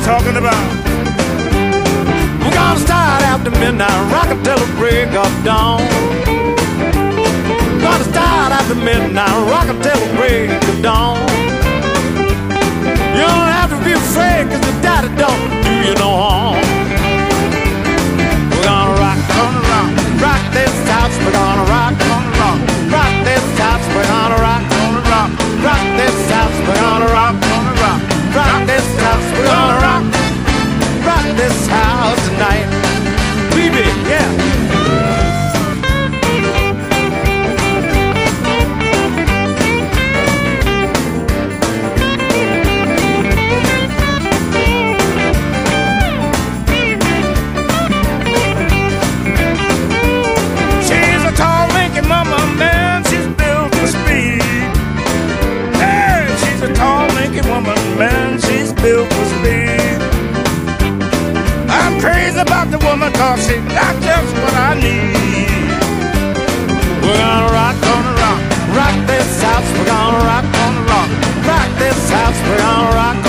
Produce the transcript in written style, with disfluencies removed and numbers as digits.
talking about. We're gonna start after midnight, rock until the break of dawn. We're gonna start after midnight, rock until the break of dawn. You don't have to be afraid, cause the daddy don't do you no harm. We're gonna rock on the rock, rock this house, we're gonna rock on the rock, rock this house, we're gonna rock on the rock, rock this house, we're gonna rock on the rock, rock this house, we're gonna rock, rock this house tonight. Baby, yeah. Mama, man, she's built for speed. Hey, she's a tall, lanky woman, man, she's built for speed. I'm crazy about the woman, cause she's not just what I need. We're gonna rock on the rock, rock this house, we're gonna rock on the rock, rock this house, we're gonna rock